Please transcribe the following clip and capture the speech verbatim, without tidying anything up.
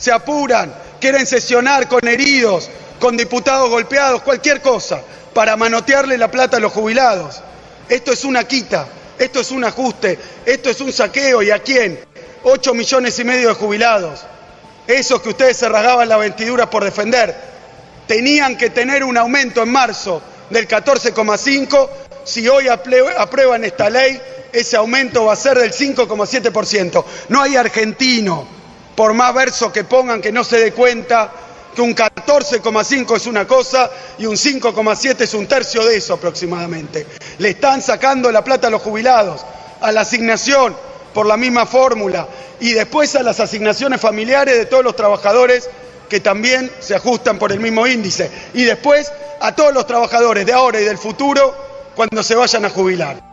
se apuran, quieren sesionar con heridos, con diputados golpeados, cualquier cosa, para manotearle la plata a los jubilados. Esto es una quita, esto es un ajuste, esto es un saqueo. ¿Y a quién? Ocho millones y medio de jubilados. Esos que ustedes se rasgaban las vestiduras por defender, tenían que tener un aumento en marzo del catorce coma cinco. Si hoy aprueban esta ley, ese aumento va a ser del cinco coma siete por ciento. No hay argentino, por más verso que pongan, que no se dé cuenta que un catorce coma cinco es una cosa y un cinco coma siete es un tercio de eso aproximadamente. Le están sacando la plata a los jubilados, a la asignación por la misma fórmula y después a las asignaciones familiares de todos los trabajadores que también se ajustan por el mismo índice, y después a todos los trabajadores de ahora y del futuro cuando se vayan a jubilar.